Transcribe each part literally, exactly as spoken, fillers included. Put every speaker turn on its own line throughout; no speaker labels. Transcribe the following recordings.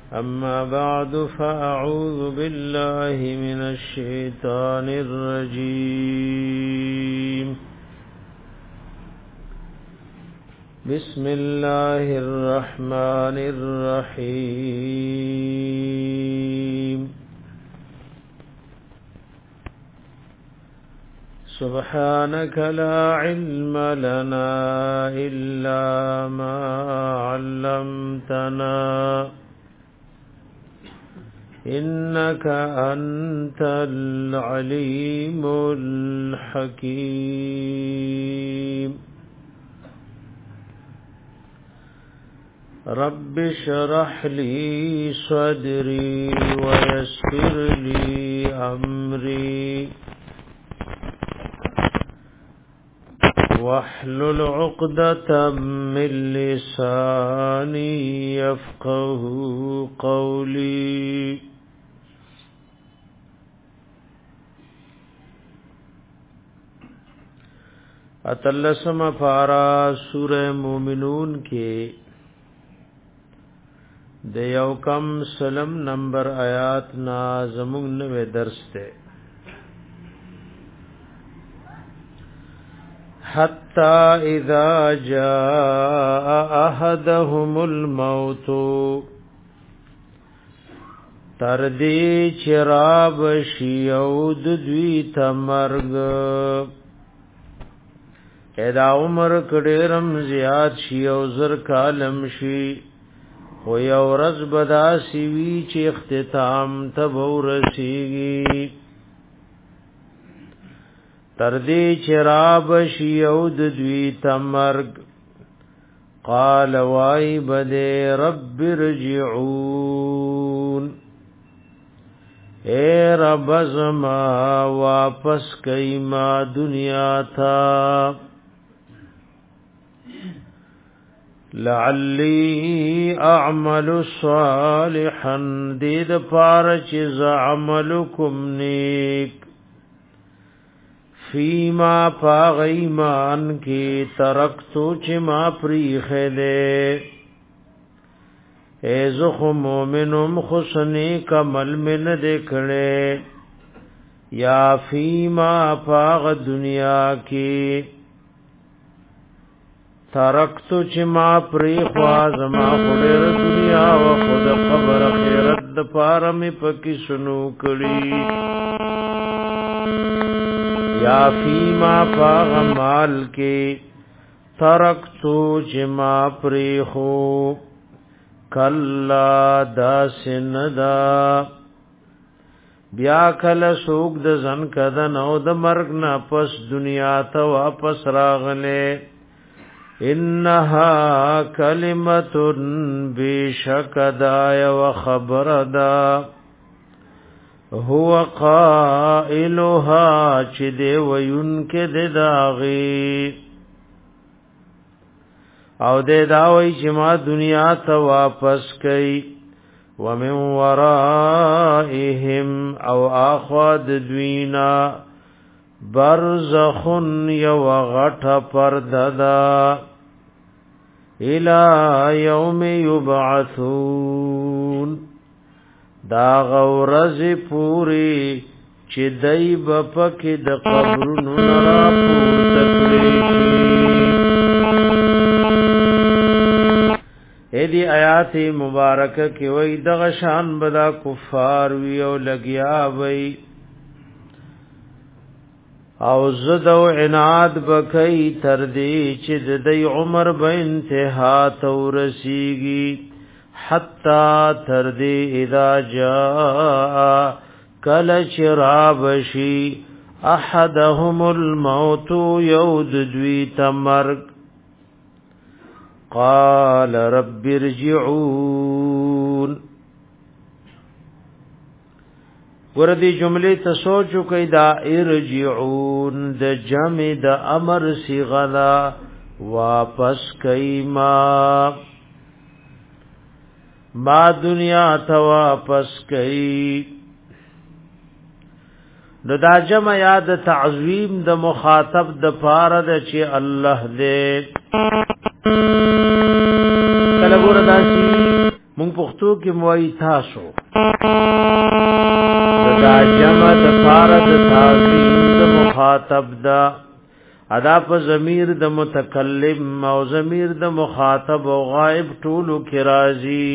أما بعد فأعوذ بالله من الشيطان الرجيم بسم الله الرحمن الرحيم سبحانك لا علم لنا إلا ما علمتنا إنك أنت العليم الحكيم رب اشرح لي صدري ويسر لي أمري واحلل عقدة من لساني يفقه قولي اتلسم پارا سورہ مومنون کے د یو کم سلم نمبر آیات نا زمون نوے درس تے حتی اذا جاء احدهم الموت تردی چراب شیود دوی تمرگ ادا عمر کډیرم زیات شي او زر کالم شي خو یو ورځ بدا سی وی چې اختتام ته ورسیږي تر دې چراب شي او د دوی تمرګ قال وای بده رب ارجعون اے رب زما واپس کایما دنیا تھا لعلی اعمل صالحا دید پارچ زعملکم نیک فیما پاغیمان کی ترکتو چما پریخ دے ایزخ مومنم خسنی کمل من دکھڑے یا فیما پاغ دنیا کی ترکتو چما پریخوا زما خودر دنیا و خود قبر خیرت دپارمی پکی سنو کری یا فیما پاغ مال کے ترکتو چما پریخو کلا دا سندا بیا کل سوک د زن کدن او د مرگ نا پس دنیا تا واپس راغلے انها کلمت بشک دای و خبر دا هو قائلها چ دی وین کې د داغي او د داوی چې ما دنیا ته واپس کئ ومن ورائهم او اخذ دوینا برزخن یو غټ پرددا الى یوم یبعثون دا غورز پوری چې دای بپک د قبرونو را پورته کړی اې دی آیات مبارکه کې وای دغه شان بدا کفار وی او لګیا وای او زدو عناد بکئی تر دی چې د دی عمر به انتها تورسیږي حتا تر دی اذا جاء کل چرابشی احدهم الموت یود دوی تمرگ قال رب ارجعون وردی جمله ته سوچو کای دا ارجعون د جمع د امر صیغه واپس کای ما ما دنیا ته واپس کای نو دا جمع یاد تعظیم د مخاطب د پاره د چې الله دې کله ګور داسي مونږ پښتو کې موي تاسو دا جمع د فارد تعظیم د مخاطب دا ادا په ضمیر د متکلم او ضمیر د مخاطب او غائب ټولو کې راځي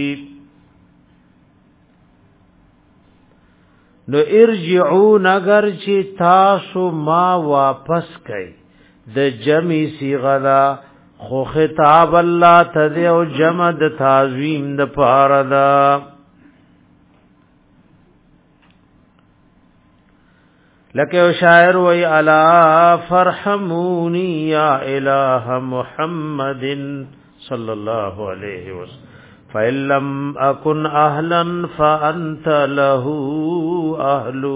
نو ارجعون اگر چې تاسو ما واپس کئ د جمع صيغه دا خو خطاب الله ته او جمع د تعظیم د پاره دا لکه شاعر وی الا فرحمونی یا الہ محمد صلی اللہ علیہ وسلم فَإِن لَّمْ أَكُنْ أَهْلًا فَأَنْتَ لَهُ أَهْلُ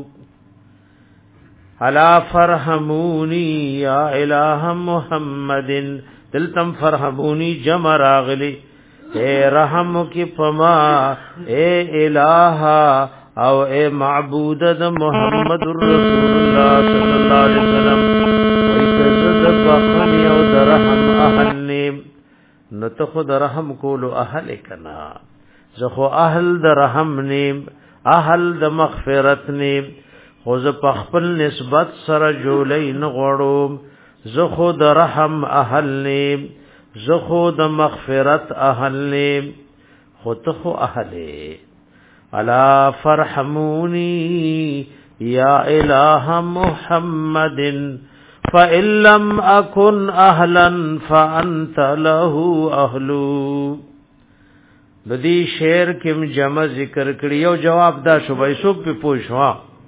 الا فرحمونی یا الہ محمد دلتم فرحمونی جمع راغلی اے رحم کی پما اے الہ او اے معبود د محمد رسول الله صلی الله علیه وسلم وای کزد بخنی او درهم اهل نیم نو ته خو درهم کولو اهل کنا زه خو اهل درهم نیم اهل د مغفرت نیم خو زه په خپل نسبت سره جولې نه غړوم زه خو درهم اهل نیم زه خو د مغفرت اهل نیم خو ته خو اهله الا فرحمونی یا الہ محمد فَإِن لَّمْ أَكُنْ أَهْلًا فَأَنْتَ لَهُ أَهْلُ ندی شعر کم جمع ذکر کړي یو جواب دا شوبای سو په پوښوا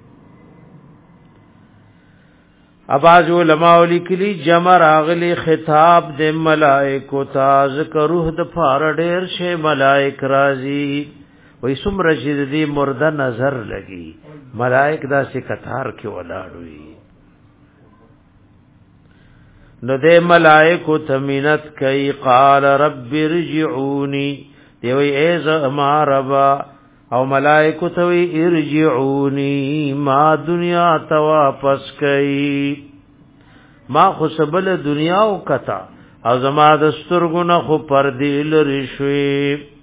اباز علماء لیکلي جمع راغلي خطاب د ملائکو تا ذکروه د فار ډیر شه ملائک راضي وای سمره چې دې مرده نظر لګي ملائک دا سي کتار کې ولاړوي نو دې ملائکو تمینت کوي قال رب ارجعوني دی وی ایز ما ربا او ملائکو ته وی ارجعوني ما دنیا ته واپس کوي ما خو سبل دنیا او کتا او زما د سترګونه خو پردې لری شوي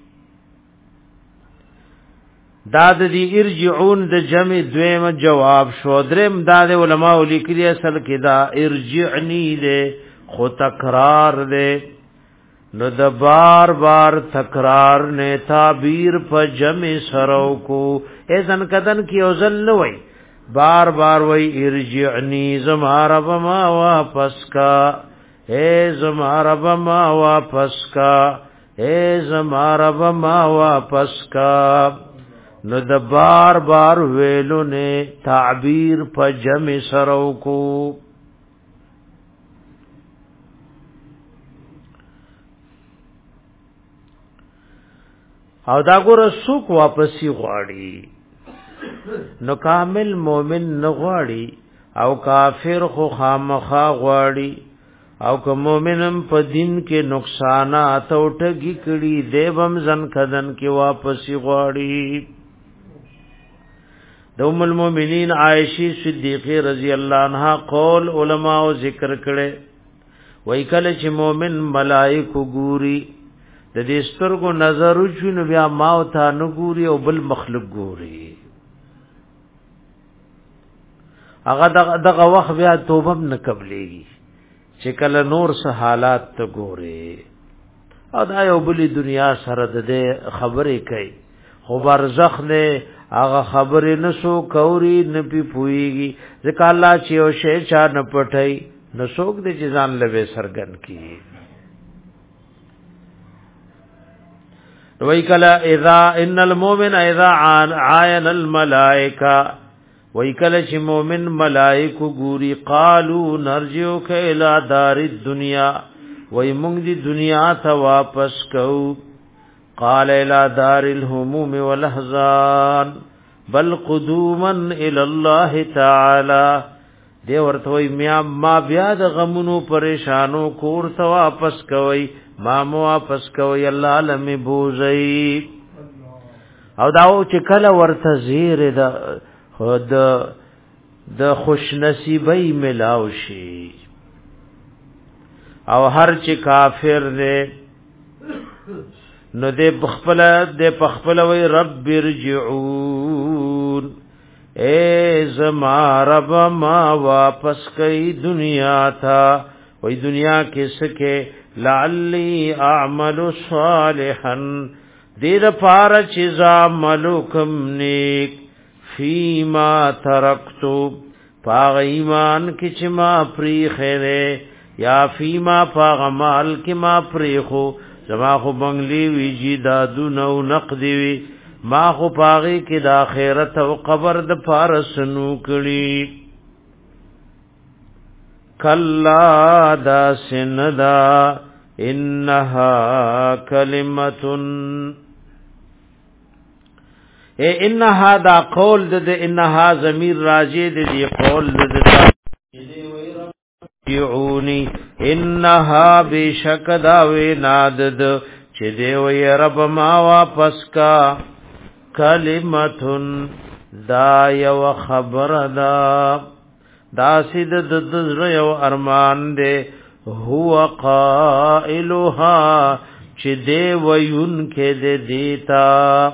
داد دی ارجعون د جمع دویم جواب شو درم داد علماء لیکلی اصل کې دا ارجعنی له خو تکرار دے نو د بار بار تکرار نے تعبیر په جمع سرو کو اذن کدن کی اوزل نہ وئی بار بار وئی ارجعنی زمارا بما واپس کا اے زمارا بما واپس کا اے زمارا بما واپس کا نو د بار بار ویلو نے تعبیر په جمع سرو کو او دا ګور سوق واپسی غواړي نو کامل مومن نه غواړي او کافر خو خامخا غواړي او که مومنم په دین کې نقصانات او ټګي کړي دیوم ځن کدن کې واپسی غواړي د ام المؤمنین عائشہ صدیقہ رضی الله عنها قول علماء ذکر کړي وای کله چې مومن ملائکه ګوري د دې سترګو نظر وچونو بیا ما او تا نه ګوري او بل مخلوق ګوري هغه دغه وخت بیا توبه نه قبليږي چې کله نور سه حالات ته ګوري او دا یو بلی دنیا سره د خبرې کوي خو برزخ نه هغه خبرې نسو کوري نه پی پويږي ځکه الله چې او شی چا نه پټي نسوک دې ځان لوي سرګن کی وی کلا اذا ان المؤمن اذا عاين الملائکه وی کلا چې مؤمن ملائکه ګوري قالو نرجو الى دار الدنيا وی موږ دې دنیا ته واپس کوو قال الى دار الهموم والاحزان بل قدوما الى الله تعالی دی ورته وی میا ما بیا د غمونو پریشانو کور ته واپس کوي ما مو واپس کوي الله علم بوزي او داو چې کله ورته زیر د خود د خوش نصیبی ملاو شي او هر چې کافر دی نو دې بخپل دې بخپل وی رب ارجعون اے زما رب ما واپس کئی دنیا تھا وی دنیا کې سکے لعلی اعمل صالحا دیر پار چیزا ملوکم نیک فیما ترکتو پاغ ایمان کی چما پریخے دے یا فیما پاغ مال کی ما پریخو زما خو بنگلی وی جی دادو نو نقدی وی ما خو پاغی کی دا خیرت و قبر د پارسنو کړي کلا دا سندا انها کلمتن اے انها دا قول د انها ضمیر راجی د دی قول د یعونی انها بشک دا وی نادد چې دی وی رب ما واپس کا کلمتن دا یو خبر دا دا سید د دزر یو ارمان دے هو قائلها چې دی ویون کې دے دیتا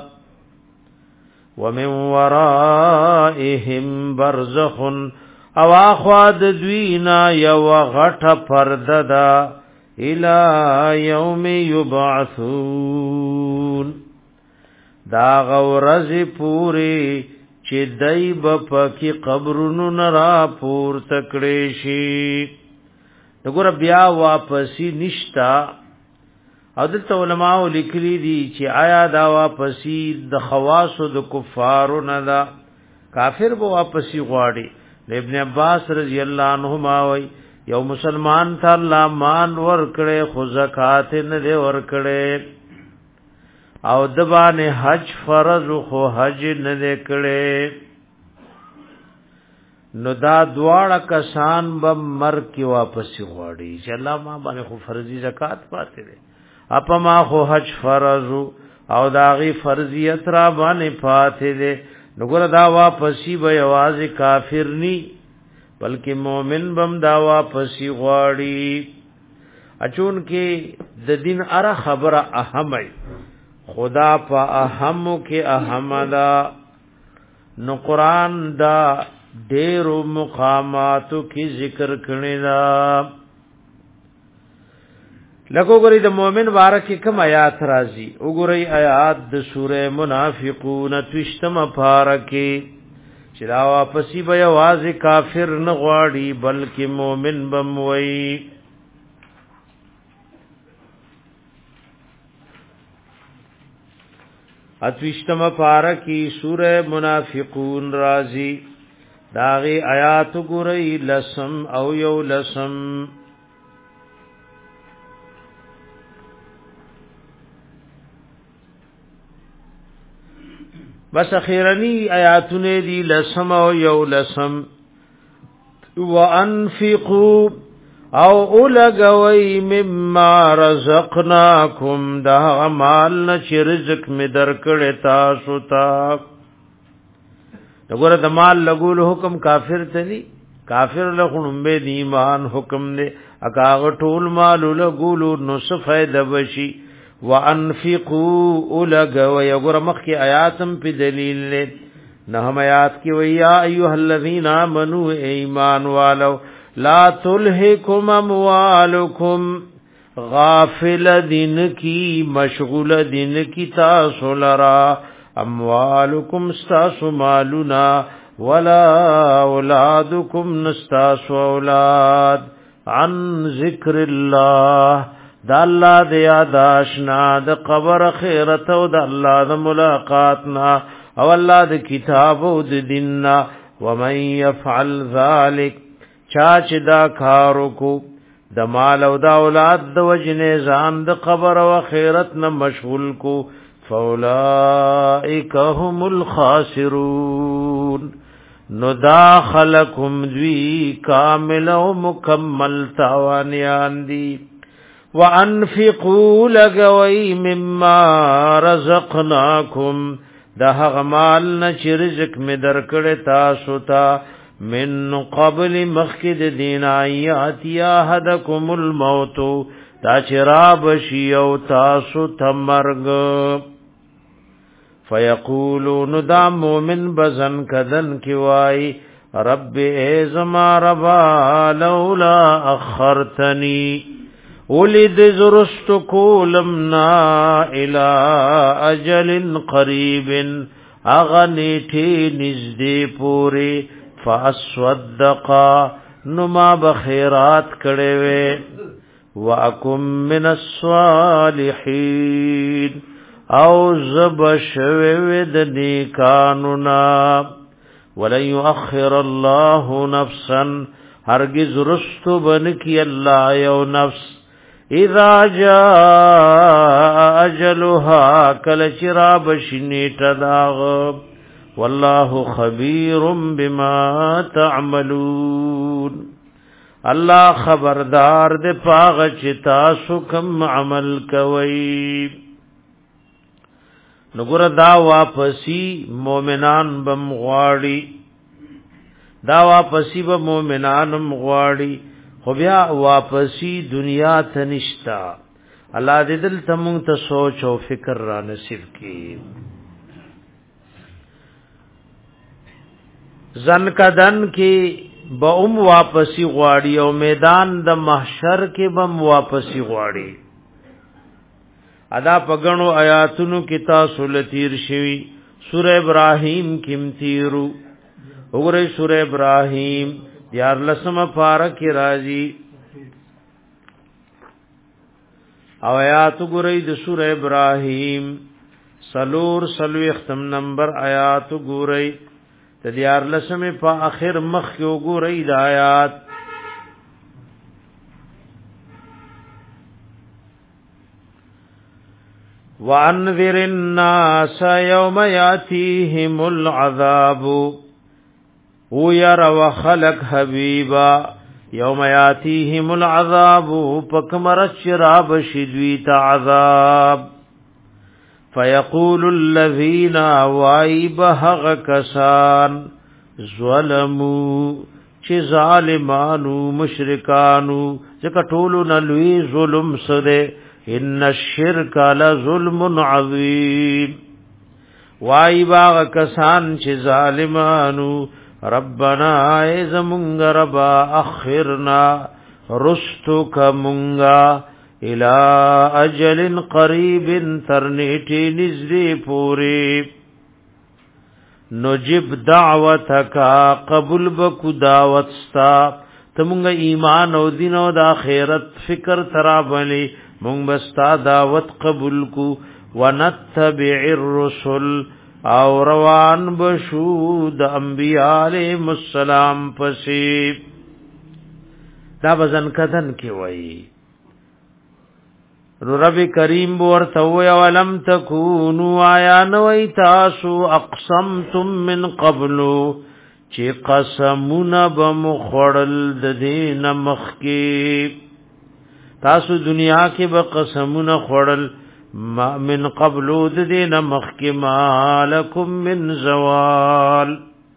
ومن ورائهم برزخ او اخواد دوینا یو غټ پرددا الى یوم یبعثون دا غورز پوری چې دایب پکې قبرونو نرا پور تکړې شي وګوره بیا واپسی نشتا او د علماء لیکلي دي چې آیا دا واپسی د خواص او د کفارو نه دا کافر به واپسی غواړي ابن عباس رضی الله عنهما وای یو مسلمان ته الله مان ور کړي خو زکات نه دی ور کړي او دبانه حج فرض خو حج نه دی کړي نو دا دواړه کسان به مر کی واپسی غواړي چې الله ما باندې خو فرضي زکات پاتې دي اپا ما خو حج فرض او داغي فرضیت را باندې پاتې دي نګور دا واپسی به आवाज کافر ني بلکې مؤمن بم دا واپسی غواړي اچون کې د دین اره خبره اهمه خدا په اهمو کې احمدا نو قران دا ډېرو مقاماتو کې ذکر کړي دا لکه وګورئ د مؤمن باره کې کوم آیات راځي وګورئ آیات د سوره منافقون تشتم پارکه چې دا واپسی به आवाज کافر نه غواړي بلکې مؤمن بم وي اتوشتم پارکی سوره منافقون راځي داغي آیات وګورئ لسم او یو لسم بس اخیرنی آیاتونه دی لسم او یو لسم وانفقوا او اولگوی مما رزقناکم دا مال نچ رزق می درکڑی تاسو تا نگوره دا مال لگول حکم کافر تنی کافر لخونم بے دیمان حکم دے اکاغ ټول مالو لگولو نصفه دبشی وانفقوا اولگوی اگوره مخی آیاتم پی دلیل لے نحم آیات کی ویا ایوہ الذین آمنوا ایمان والو لا تلہکم اموالکم غافل دن کی مشغول دن کی تاسو لرا اموالکم ستاسو مالنا ولا اولادکم نستاسو اولاد عن ذکر اللہ دا اللہ دیا داشنا دا قبر خیرت و دا اللہ دا ملاقاتنا او اللہ دا کتاب و دا دننا ومن یفعل ذالک چاچ دا کارو کو د مال او دا اولاد د وجنه ځان د قبر او خیرت نه مشغول کو فاولائک هم الخاسرون نو داخلکم دوی کامل او مکمل تاوانیان دی وانفقوا لغوی مما رزقناکم دا هغه مال نه چې رزق می درکړی تاسو ته من قبل مخکد دین آیات یا حدکم الموت دا چراب شی او تاسو تمرگ فیقولون دا مومن بزن کدن کی وائی رب ایزما ربا لولا اخرتنی ولد زرست کولمنا الى اجل قریب اغنیٹی نزدی پوری فاسودقا نما بخیرات کڑوے واکم من الصالحین او زبشوید نیکاننا ولن یؤخر اللہ نفسا ہرگز رستو بنکی اللہ یو نفس اذا جاء اجلها کلچرا بشنیت داغ واللہ خبیر بما تعملون اللہ خبردار دے پاغ چتا سکم عمل کوئی نگر دا واپسی مومنان بم غواړي دا واپسی به مومنان بم غواړي خو بیا واپسی دنیا ته نشتا الله دې دل تمون ته سوچ او فکر را نصیب کړي زن کدن کې به ام واپسی غواړي او میدان د محشر کې بم واپسی غواړي ادا پګنو آیاتونو کې تاسو لتیر شوی سورہ ابراہیم کیم تیرو وګورئ سورہ ابراہیم دیار لسم پارک راضی او آیات وګورئ د سورہ ابراہیم سلور سلو ختم نمبر آیات وګورئ د دیار لسم په اخر مخ کې وګورئ د آیات وَأَنذِرِ النَّاسَ يَوْمَ يَأْتِيهِمُ الْعَذَابُ وَيَرَ وَخَلَقَ حَبِيبًا يَوْمَ يَأْتِيهِمُ الْعَذَابُ فَكَمَرَ الشِّرَابَ شِدْوِيتَ عَذَابُ فَيَقُولُ الَّذِينَ وَايْبَهَغَ كَسَانَ ظَلَمُوا چِ ظالمانو مشرکانو ځکه ټولو نه لوی ظلم سره ان الشرک لظلم عظیم وای باغ کسان چې ظالمانو ربنا ایزمونگ ربا اخرنا رستک مونگا الى اجل قریب ترنیٹی نزدی پوری نجب دعوتکا قبول بکو دعوتستا تمونگا ایمان او دین او دا خیرت فکر ترابلی مونږ بستا دعوت قبول کو ونتبع الرسل او روان بشو د انبیاء علیهم السلام پسې دا بزن کدن کی وای رب کریم ورته وی ولم تکونوا آیا نوی تاسو اقسمتم من قبلو چې قسمونه بمخړل د دین مخکی تاسو دنیا کې به قسمونه خړل من قبلو د دین مخکی مالکم من زوال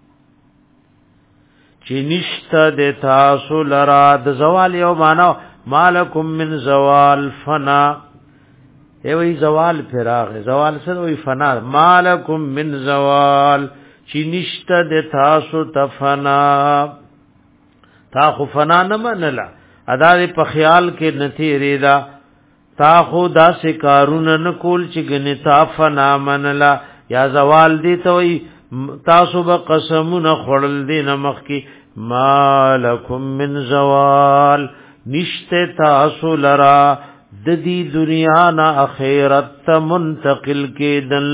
چې نشته د تاسو لرا د زوال یو معنا مالکم من زوال فنا ای وی زوال فراغ زوال سره وی فنا مالکم من زوال چې نشته د تاسو تفنا تا خو فنا نه منلا ادا په خیال کې نتی ریدا تا خو دا سکارون نه کول چې غنتا فنا منلا یا زوال دی ته وی تاسو به قسمونه خړل دي نمخ کې مالکم من زوال نشته تاسو لرا د دې دنیا نه اخرت منتقل کېدل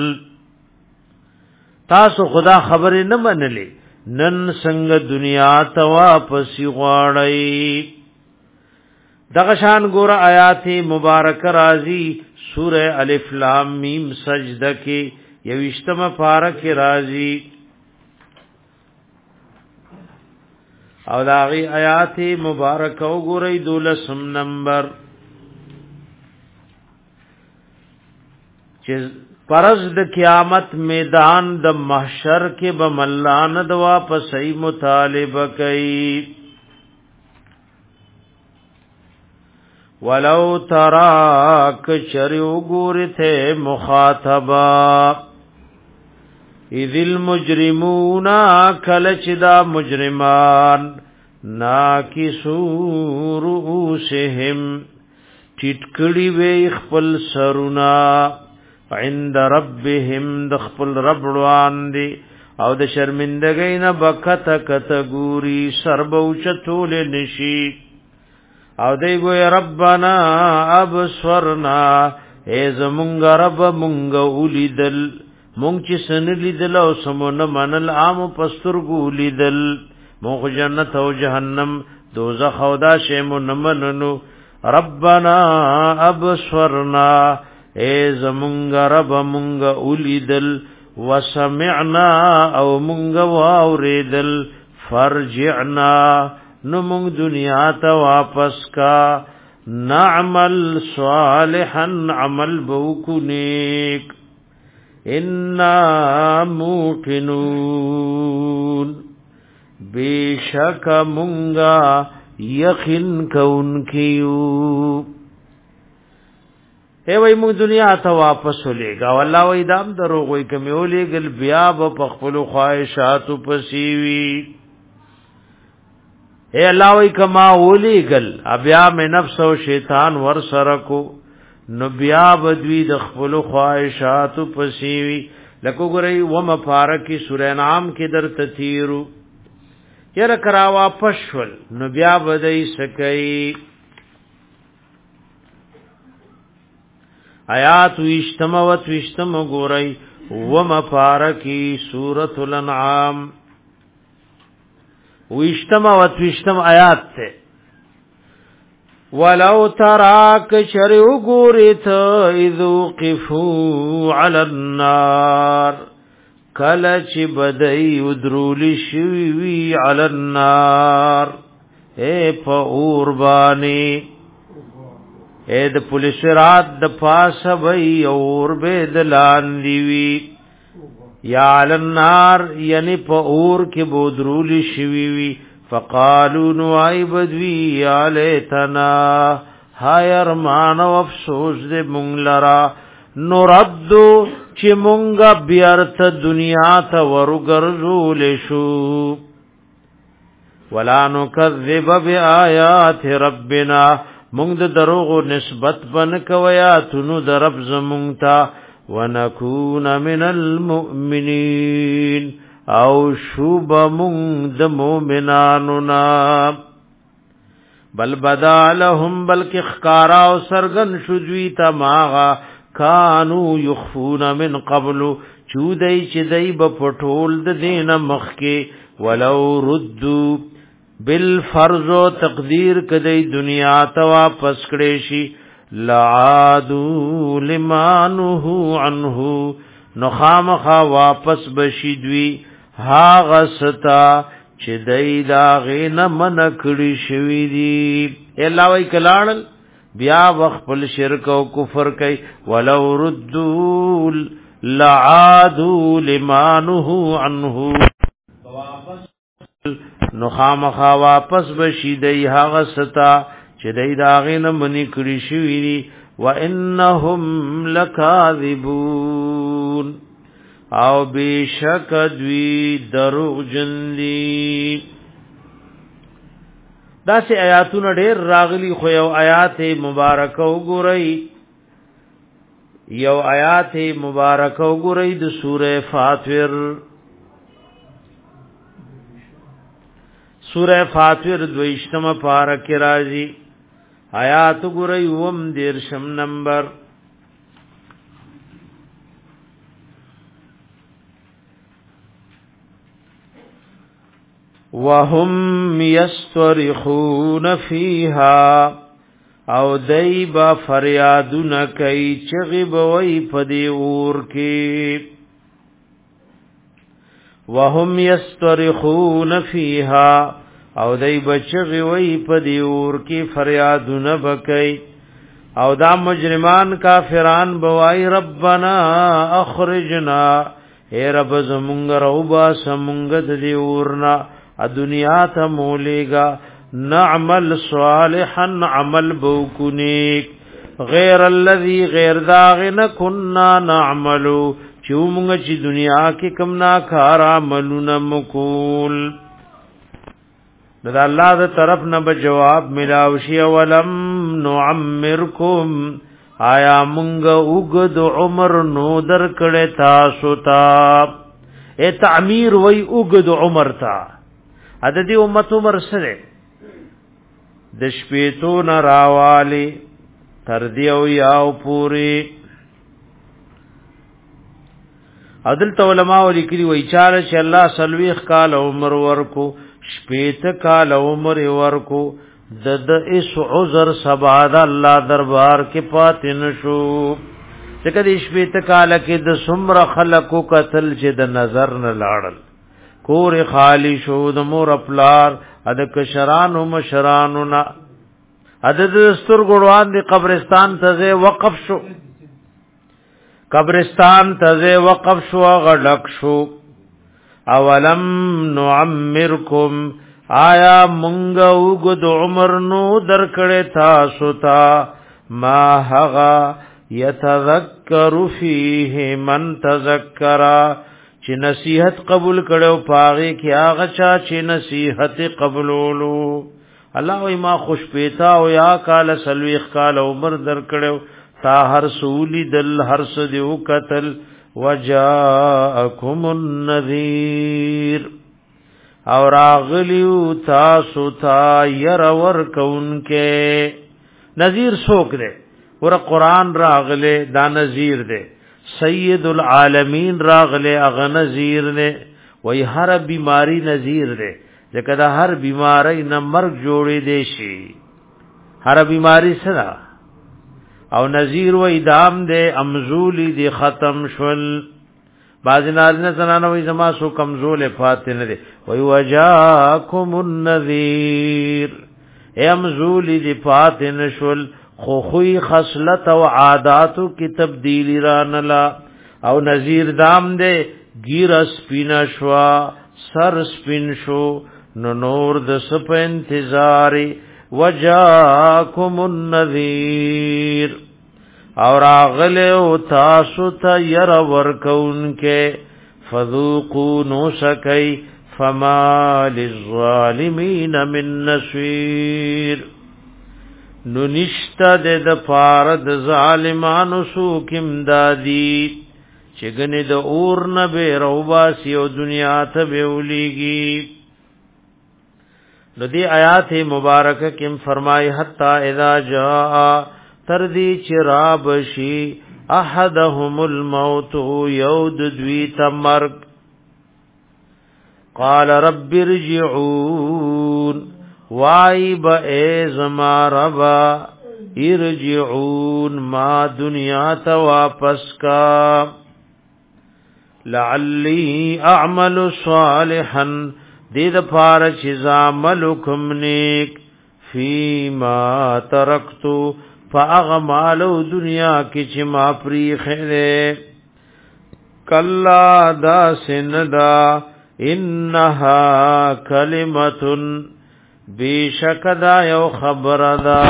تاسو خدا خبره نه منلې نن څنګه دنیا ته واپس غواړئ دغه شان ګور آیات مبارک راضی سوره الف لام میم سجده کې یوشتمه پارک راضی او داغي آیات مبارک وګورئ دولسم نمبر چې پرز د قیامت میدان د محشر کې بملان د واپس ای مطالبه کوي ولو تراک چریو گورته مخاطبا اذ المجرمون کلچ دا مجرمان ناکسو رؤوسهم ټټکړي وي خپل سرنا عند ربهم د خپل رب روان دي او د شرمندګۍ نه بکته کته ګوري سربوچتول نشي او دی ګوي ربنا ابصرنا ای زمونږ رب مونږ ولیدل مونږ چې سن لیدل او سمونه منل عام پستر ګولیدل مونږ جنت او جهنم دوزخ او دا شیمو نمننو ربنا ابصرنا اے زمونږ رب مونږ ولیدل وسمعنا او مونږ واوریدل فرجعنا نو مونږ دنیا ته واپس کا نعمل صالحا عمل بوکو نیک انا موقنون بیشک مونږه یقین کون کیو اے وای موږ دنیا ته واپس ولېګا والله وای دام دروغ وای کمه ولېګل بیا په خپل خواهشات پسیوی اے الله وای کما ولېګل بیا مې نفس او شیطان ور سره کو نو بیا بدوی د خپل خواهشات پسیوی لکه ګورې و مفارقی سورہ انعام کې در تثیرو یره کرا واپس ول نو بیا بدای سکئی آیات وشتم و توشتم گورئی و مفارقی سورۃ الانعام وشتم و توشتم آیات تے ولو تراک چریو گوریت اذو قفو علی النار کلچ بدئی ادرولی شوی وی علی النار اے پا اوربانی اے د پولیس رات د پاس بئی اور بید لاندیوی یا علی النار یعنی پا اور کی بودرولی شوی وی فقالو نوائی بدوی یا لیتنا ہای ارمان و افسوس دے مونگ لرا نردو چی مونگا بیارت دنیا تا ورگرزول شو ولا نکذب بی آیات ربنا مونگ دا دروغ نسبت بن کویاتنو در رب زمونگتا ونکون من المؤمنین او شوب مونگ دا مومنانونا بل بدا لهم بلکہ خکارا و سرگن شدوی تا ماغا کانو یخفون من قبل چودئی چدئی بپٹول د دین مخکے ولو ردو بالفرض و تقدیر کدی دنیا تا واپس کړي لعادو لمانه عنه نخامخا واپس بشیدوی ها غستا چې دای دا غین من کړي شوی دی الله وی کلاړل بیا وخپل شرک او کفر کوي ولو ردوا لعادوا لمانه عنه واپس نخامخا واپس بشیدای ها غستا چې دای دا غین من کړي شوی دی وانهم لکاذبون او بیشک دوی دروغ جندي دا سه آیاتونه ډېر راغلي خو یو آیات مبارکه وګورئ یو آیات مبارکه وګورئ د سوره فاطر سوره فاطر دویشتمه پارکه راځي آیات وګورئ وم دیرشم نمبر وهم یسترخون فیها او دایبا فریادونه کوي چغي بوي پدی اور کې وهم یسترخون فیها او دایبا چغي وي پدی اور کې فریادونه بکای او دا مجرمان کافران بوای ربنا اخرجنا اے رب زمونږ روبا سمونږ د دی اورنا ا دنیا ته مولیگا نعمل صالحا عمل بوکنیک غیر الذي غیر داغن كنا نعملو چومنگ چی دنیا کی کم ناکار عملون مکول دا اللہ دا طرف نب جواب ملاوشی ولم نعمرکم آیا منگ اگد عمر نو در کڑے تاسو تا اے تعمیر وی اگد عمر تا عددی امت عمر سرے دشپیتو نراوالی تردیو یاو پوری عدل تو علماء لیکلی وی چاله چې الله سلویخ کال عمر ورکو شپیت کال عمر ورکو د د اس عذر سباد الله دربار کې پاتین شو چې کدی شپیت کال کې د سمر خلقو قتل چې د نظر نه لاړل کور خالی شو د مور پلار اد کشرانو مشرانو نا اد دستور ګړوان دی قبرستان ته وقف شو قبرستان تزه وقف شو غلق شو اولم نعمرکم آیا مونږ وګد عمر نو درکړې تاسو ته ما هغه یتذکر فیه من تذکر چې نصیحت قبول کړو پاغه کې هغه چا چې نصیحت قبولولو الله وی ما خوش پیتا او یا کال سلویخ کال عمر درکړو تا هر سولی دل هر سدیو قتل وجاءکم النذیر اور اغلیو تاسو تا ير ور کون کے نذیر سوک دے ور قرآن راغلے دا نذیر دے سید العالمین راغلے اغ نذیر دے وی ہر بیماری نذیر دے لکه دا هر بیماری نه مرګ جوړې دي شي هر بیماری سره او نذیر و ادام دے امزولی دی ختم شول بعضی نارینه زنانه وی زما سو کمزول فاتنه دے وی وجاکم النذیر اے امزولی دی فاتنه شول خوخوی خصلت و عاداتو کی تبدیلی رانلا او نذیر دام دے گیر سپینا شوا سر سپین شو نو نور د سپ انتظاری وجاکم النذیر اور اغله او تاسو ته ير ورکون کې فذوقوا نو سکای فما للظالمین من نصير نو نشتا د فارد ظالمانو سو کیم دادی چګنه د اور نه به روباسی او دنیا ته به ولېږي نو دی آیات مبارکه کیم فرمای حتا اذا جاء تردی چراب شی احدهم الموت یود دوی تمرگ قال رب ارجعون وائی با ایزما ربا ارجعون ما دنیا تا واپس کا لعلی اعمل صالحا دید پارچ زاملکم نیک فیما ترکتو فاغمالو دنیا کی چما پریخه کلا دا سندا انها کلمتن بیشکدا یو خبر دا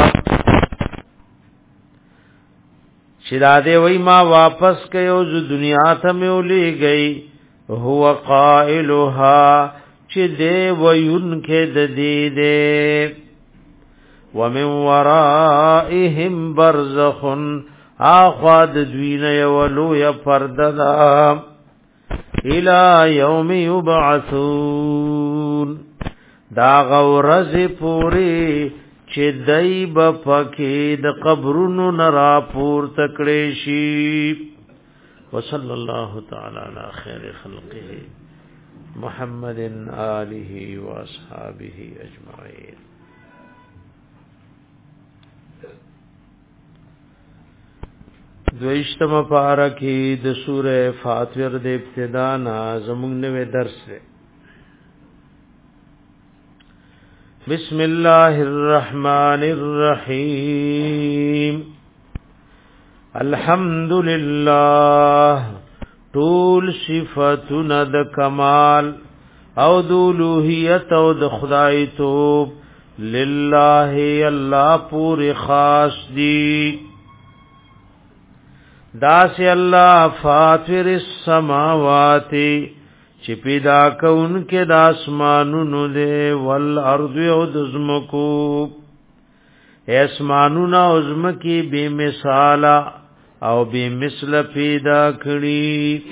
شداده وی ما واپس کيو ز دنیا ته مولي گئی هو قائلها چې دې وین کې د دې دې ومن ورائهم برزخ اخذ دوین یولو یا پرددا الى یوم یبعثون دا غورز پوری چې دایب پکې د قبرونو نرا پور تکړې شي وصلی الله تعالی علی خیر خلقه محمد آله و اصحابہ اجمعین. دویشتم پارکی د سورہ فاطر د ابتدا نا زمونږ نوې درس ده. بسم الله الرحمن الرحیم الحمد لله طول صفاتنا د کمال او د الوهیت او د خدای توب لله الله پوری خاص دی داس الله فاطر السماوات چې پیدا کون کې د اسمانونو دے والارض او د زمکو اسمانونو او زمکی بے مثال او بے مثل پیدا کړي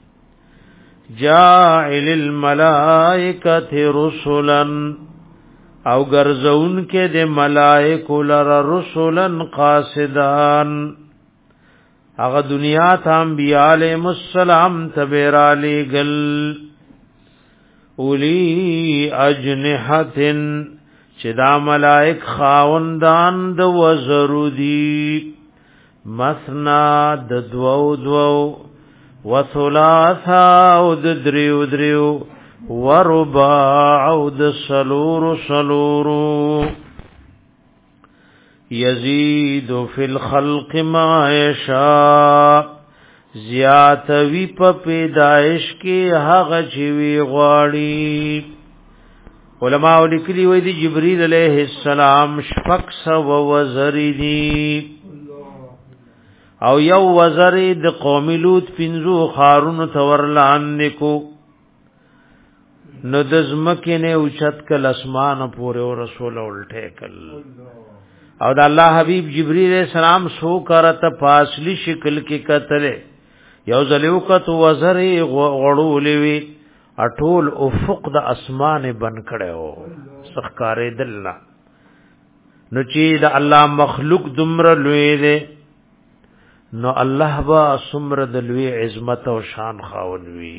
جاعل الملائکه رسلا او ګرځون کې د ملائکه لر رسلا قاصدان هغه دنیا ته انبیاء علیهم السلام تبرا لګل اولی اجنحتن چې دا ملائک خاوندان د وزرو دی مثنا د دوو دوو وثلاثا او د دریو دریو ورباع او د سلور سلورو یزید فی الخلق ما یشاء زیاتوی په پیدائش کې هغه چې وی غواړي علماء لیکلي وای دی جبرئیل علیہ السلام شفق سو وزری دی او یو وزری د قوم لوط پنځو خارونو تورلان نکو نو د زمکه نه اوچت کل اسمان پورې او رسول الټه کل او د الله حبیب جبرئیل علیہ السلام سو کرته فاصلی شکل کې کتله یو ځلیو کته وزری غړولې وی اټول افق د اسمان بن کړو سخکارې دلنا نو چې د الله مخلوق دمر لوی دی نو الله با سمر د لوی عظمت او شان خاون وی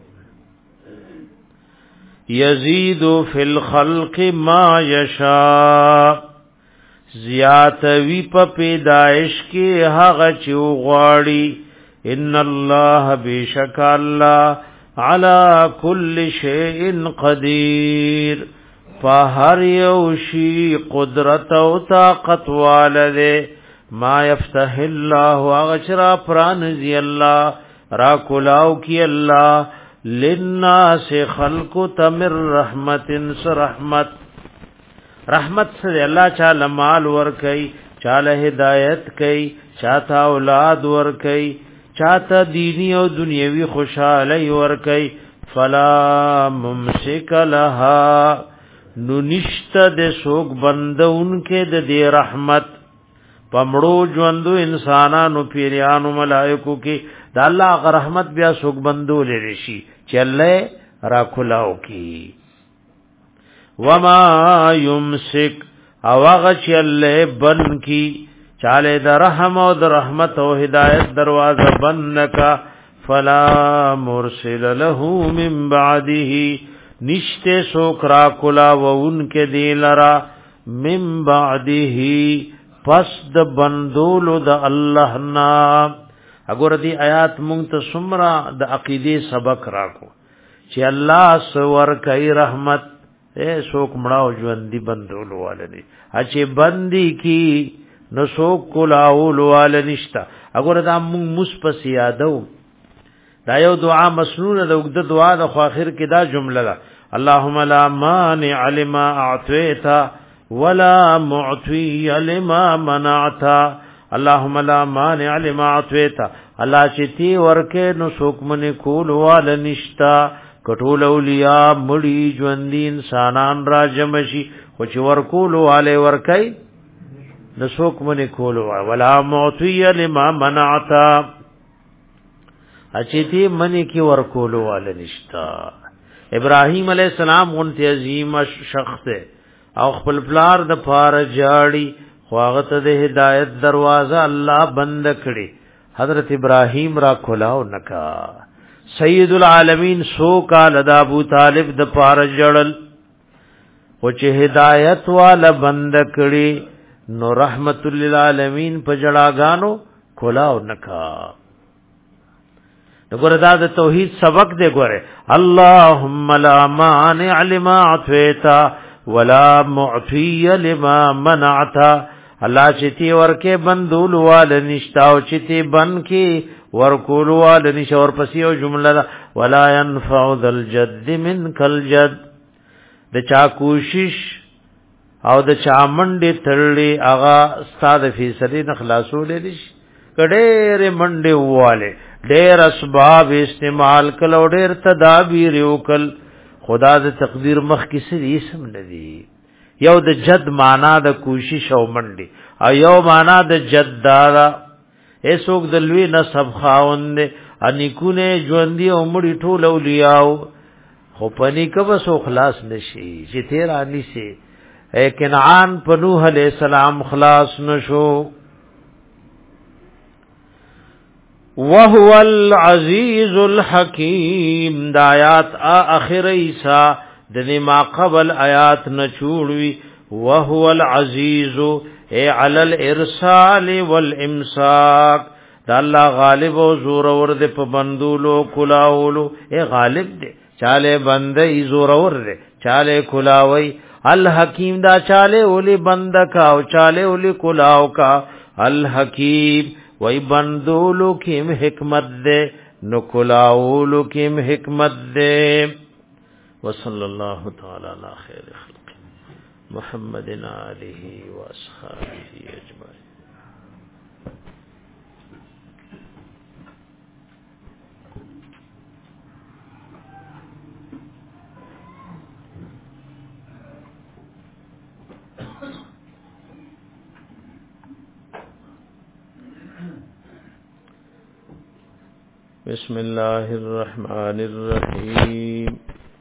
یزید فی الخلق ما یشاء زیاتوی په پیدائش کې هغه چې غواړي ان الله بیشک الله على كل شيء قدير فهر يوشي قدرت او طاقت والده ما يفتح الله اغشرا پرانزي الله را کولاو کی الله للناس خلق تمر رحمت رحمت رحمت سے الله چاله مال ور کوي چاله هدایت کوي چاته اولاد ور کوي چاته دینی او دنیوي خوشالۍ ور کوي فلا ممسک لها نو نشت د سوق بندون کې د دې رحمت پمړو ژوندو انسانانو پیرانو ملائکو کې د الله غ رحمت بیا سوق بندول لري چې الله را کلاو کی وما يمسك او هغه چې الله بن کی چاله د رحم او د رحمت او هدایت دروازه بندکا فلا مرسل له من بعده نشته سوکرا کلا و انکه دی لرا من بعده پس د بندولو د الله نا اگر دی آیات مونږ ته سمرا د عقیده سبق راکو چې الله سور کوي رحمت اے سوک مړاو ژوند دی بندولو والدي اچي بندي کی نو سوک کلاول وال نشتا اگر دا مونږ مصپس یادو دا یو دعا مسنون ده د دعا د اخر کې دا جمله ده اللهم لا مانع لما اعطيت ولا معطي لما منعت اللهم لا مانع لما اعطيت الله چې تی ورکه نو سوک منی کول وال نشتا کټول اولیاء مړي ژوند انسانان را جمشي خو چې ورکول والے ورکای نسوک منی کولو ولا معطی لما منعتا اچیتی منی کی ورکولو والا نشتا ابراہیم علیہ السلام غنتی عظیم شخص او خپل پلار د پار جاڑی خواغت د ہدایت دروازه الله بند کړي حضرت ابراہیم را کھلاو نکا سید العالمین سو کال د ابو طالب د پار جړل او چې ہدایت والا بند کړي نو رحمت للعالمین په جړاګانو کلاو نکا وګوره دا د توحید سبق دی ګوره اللهم لا مانع لما اعطيت ولا معطي لما منعت الله چې تی ورکه بندول وال نشتا او چې تی بن کی ورکول وال نش اور پسې او جمله ولا ينفع ذل جد منك الجد د چا کوشش او د چامنډې تړلې هغه استاد فیصله نه خلاصولې دي کډېر منډې واله ډېر اسباب استعمال کړه او ډېر تدابیر وکړ خدا د تقدیر مخ کې سری سم ندي یو د جد معنا د کوشش او منډې او یو معنا د جدارا ایسوک د لوی نسب خاوند انیکونه ژوندۍ عمر ټول اولیاء خو پنی کبه سو خلاص نشي چې تیر انی سي اے کنعان په نوح علیہ السلام خلاص نشو وهو العزیز الحکیم دا آیات اخر عیسی د ما قبل آیات نه چوړوي وهو العزیز اے علی الارسال والامساک دا الله غالب او زور ور دے په بندولو کلاولو اے غالب دے چاله بندې زور ور دے چاله کلاوي الحکیم دا چاله اولی بند کا او چاله اولی کلاو کا الحکیم وای بندولو کیم حکمت دے نو کلاولو کیم حکمت دے وصلی اللہ تعالی علی خیر خلق محمد آلہ و اصحابہ اجمعین بسم الله الرحمن الرحيم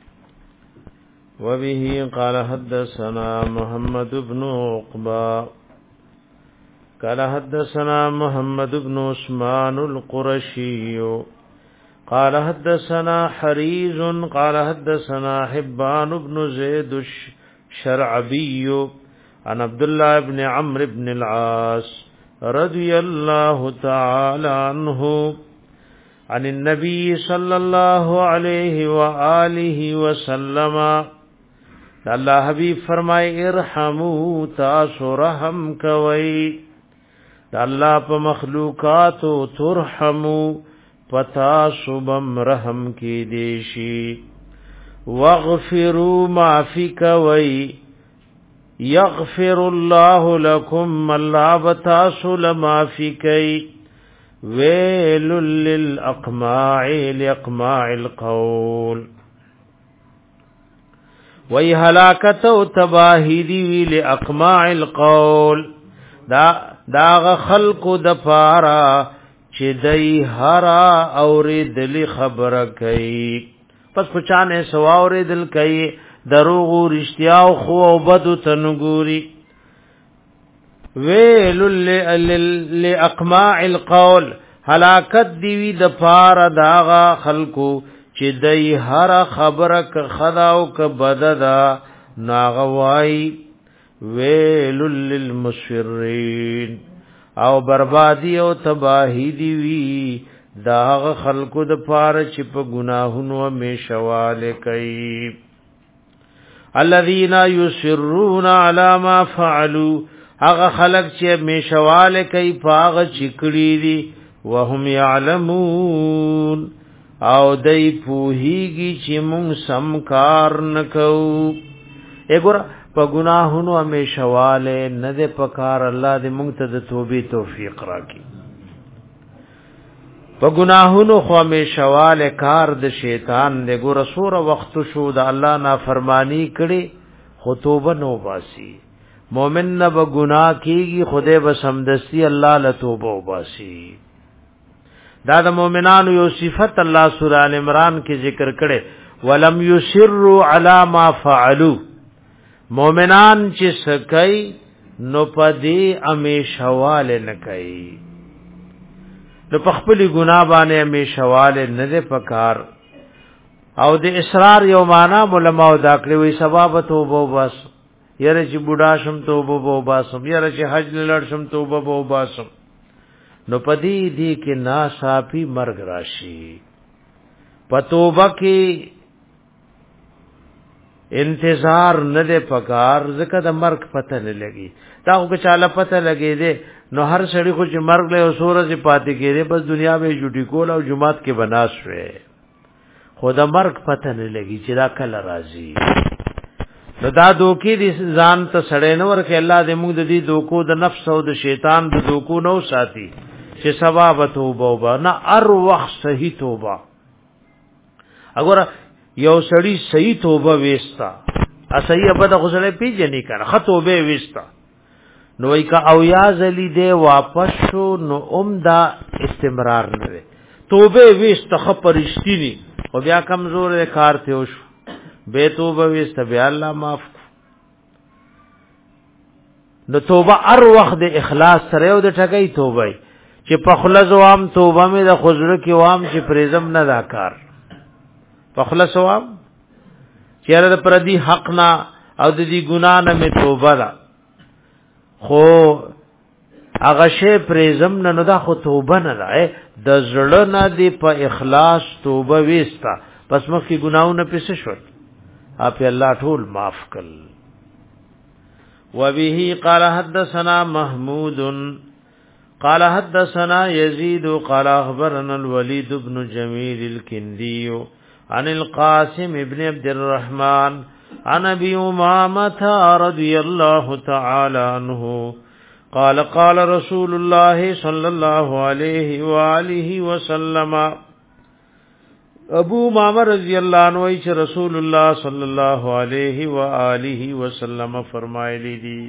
وبه قال حدثنا محمد بن عقبة قال حدثنا محمد بن عثمان القرشي قال حدثنا حريز قال حدثنا حبان بن زيد الشرعبي عن عبد الله بن عمرو بن العاص رضي الله تعالى عنه عن النبي صلى الله عليه وآله وسلم اللہ حبیب فرمائے ارحمو تاسو رحم کوئی اللہ پا مخلوقاتو ترحمو پتاسو بم رحم کی دیشی واغفرو معفی کوئی یغفر اللہ لکم اللہ بتاسو لمعفی کئی ویل للاقماع لاقماع القول وی ہلاکت و تباہی دی وی لاقماع القول دا داغ خلق دپارا چی دی ہرا اوری دلی خبر کئی پس پچانے سواوری دل کئی دروغو رشتیاو خو و بدو تنگوری ویل لاقماع القول هلاکت دیوی د پار داغا خلقو چې دای هر خبره ک خداو ک بددا ناغوای ویل للمسرین او بربادی او تباہی دیوی داغ خلقو د پار چې په گناهونو میشواله کوي الذين يسرون على ما فعلوا هغه خلق چې میشواله کوي پاغه چکړی دي وهم يعلمون او دای پوهیږي چې مونږ سم کار نکو وګور په ګناهونو میشواله نه ده پکار الله دې مونږ ته د توبې توفیق راکړي په ګناهونو خو میشواله کار د شیطان دې ګور سور وخت شو د الله نافرمانی کړي خو توبه نو باسي مومن نه به گناہ کیږي خدای به سمدستی الله له توبه وباسي دا د مؤمنانو یو صفت الله سورہ ال عمران کې ذکر کړي ولم یسروا علی ما فعلوا مؤمنان چې سکای نو پدی امیشواله نه کوي نو په خپل ګناه باندې امیشواله نه ده پکار او د اصرار یو معنا علماء دا کړی وي سبب توبه وباس یره چې بوډا شم توبه وباسم یره چې حج لړ شم توبه وباسم نو پدی دی کې ناصافی مرګ راشي پتوبه کې انتظار نه ده پکار ځکه د مرګ پته نه لګي دا خو چاله پته لګي دي نو هر سړی خو چې مرګ له سورې پاتې کېږي بس دنیا به جوټی کول او جمعات کې بناس وي خو د مرګ پته نه لګي چې دا کله راځي نو دا دوکې دي ځان ته سړې نه ورکه الله دې موږ د دې دوکو د نفس او د شیطان د دوکو نو ساتي چې سبب توبه وبا نه ار وخت صحیح توبه اگر یو سړی صحیح توبه وستا ا صحیح ابد غسل پیجنې کړه خطوبه وستا نو وای کا او یا زلی دې واپس شو نو عمدا استمرار نه توبه وستا خپرشتنی او بیا کمزور کار ته وشو بے توبه وست بیا الله معاف نو توبه ار وخت د اخلاص سره او د ټکای توبه چې په خلص وام توبه مې د خزر کې وام چې پرېزم نه دا کار په خلص وام چې را پر دې حق نه او د دې ګنا نه مې توبه ده خو هغه شی پرېزم نه نو دا خو توبه نه ده د زړه نه دی په اخلاص توبه وستا پس مخ کې ګناونه پېښ شول اپ الله ټول معاف کړ وبه قال حدثنا محمود قال حدثنا يزيد قال اخبرنا الوليد بن جميل الكندي عن القاسم ابن عبد الرحمن عن ابي امامه رضي الله تعالى عنه قال قال رسول الله صلى الله عليه واله وسلم ابو امامه رضی اللہ عنہ چې رسول الله صلی الله علیه و آله وسلم فرمایلی دي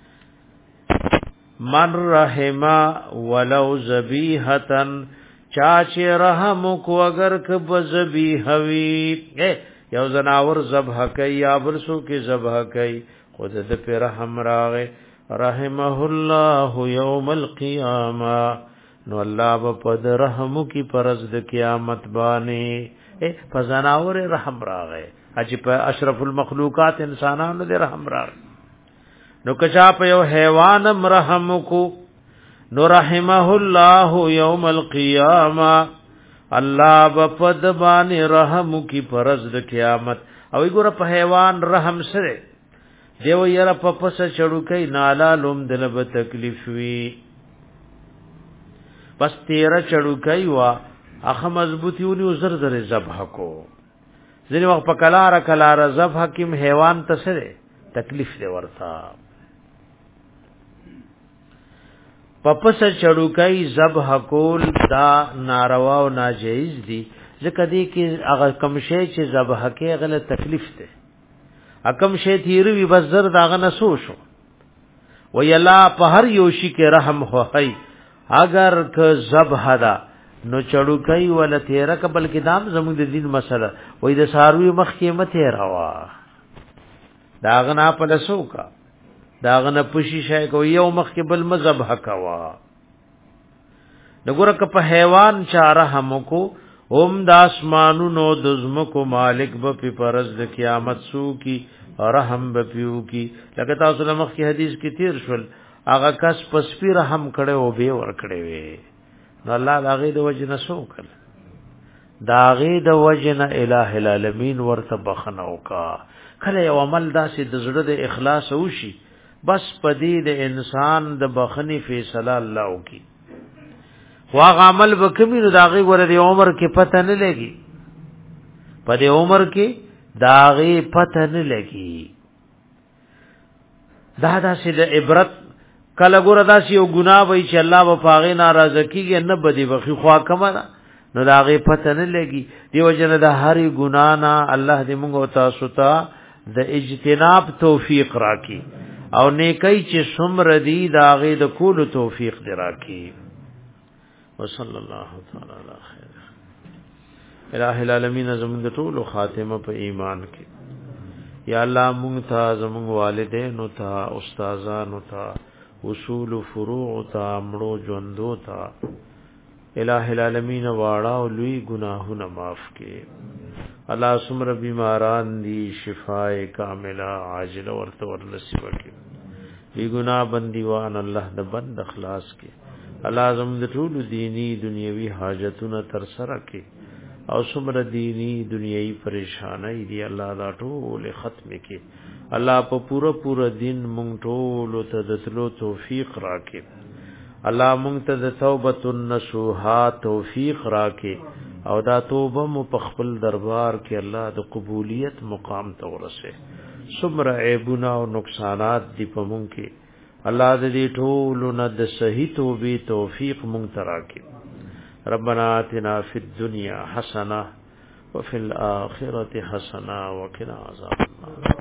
من رحما ولو ذبیحه چا چې رحم کو اگر کب ذبیحه وی یو زناور ذبح کوي یا برسو کې ذبح کوي خود دې پر رحم راغه رحمه الله یوم القیامه نو الله په پد رحم کی پرز د قیامت باندې په زناور رحم راغې اج په اشرف المخلوقات انسانانو دې رحم راغ نو کچا په یو حیوان رحم کو نو رحمه الله یوم القیامه الله په پد باندې رحم کی پرز د قیامت او وګوره په حیوان رحم سره دیو یره په پس چړو کوي نالا لوم دلب تکلیف وی بس تیرا چړو کوي وا اخه مضبوطیونی او زر زر ذبح کو ځنی وخت په کلار کلار ذبح کیم حیوان ته سره تکلیف دی ورتا پپس چړو کوي ذبح کول دا ناروا او ناجیز دي ځکه دی کې هغه کم شی چې ذبح کې غل تکلیف ده حکم شی تیروي بس زر داغه نسو شو ویلا په هر یوشي کې رحم هوای اگر که ذبح دا نو چړو کوي ول تیرا قبل کې دام زموږ د دین مسله وای د ساروی مخ کې مته روا داغه نه په لسو کا داغه نه پوشي شای کو یو مخ کې بل مذهب حکوا دغه که په حیوان چاره هم کو اوم د اسمانو نو د زمکو مالک به په پرز د قیامت سو کی رحم به پیو کی لکه تاسو د مخ کې حدیث کې تیر شول هغه کس پسپی رحم کړي او به ور کړي وي نو الله داغه د وجه نه سو کړ داغه د وجه نه الٰه العالمین ورته بخنو کا کله یو عمل داسې د زړه د اخلاص وشي بس پدې د انسان د بخنی فیصله الله وکي واغ عمل وکمي نو داغه ور د عمر کې پته نه لګي په دې عمر کې داغه پته نه لګي دا داسې د عبرت کله ګور داسې یو ګناه وای چې الله په پاغه ناراضه کیږي نه بدی بخي خوا کما نو داغه پته نه لګي دیو جن د هرې ګنا نه الله دې موږ او تاسو ته د اجتناب توفیق راکړي او نیکی چې څومره دی داغه د کول توفیق دی راکړي وصلی الله تعالی علی خیر الٰه العالمین زموږ د ټولو خاتمه په ایمان کې یا الله موږ ته زموږ والدینو ته استادانو ته اصول فروع ته امړو ژوندو ته الٰه العالمین واړه او لوی گناهونه معاف کړي الله سمره بیماران دي شفای کامله عاجله ورته ور نصیب کړي بی گناه بندیوان الله د بند اخلاص کړي الله زموږ د ټولو دینی دنیوي حاجتونه تر سره کړي او سمره دینی دنیوي پریشانای دي الله دا ټول ختم کړي الله په پورا پورا دین مونږ ټول ته د تلو توفیق راکړي الله مونږ ته د توبه النصوحا توفیق راکړي او دا توبه مو په خپل دربار کې الله د قبولیت مقام ته ورسه سمر عیبنا او نقصانات دی په مونږ کې الله دې ټول نه د صحیح توبې توفیق مونږ تراکي ربنا آتنا فی الدنیا حسنه وفي الاخره حسنه وقنا عذاب النار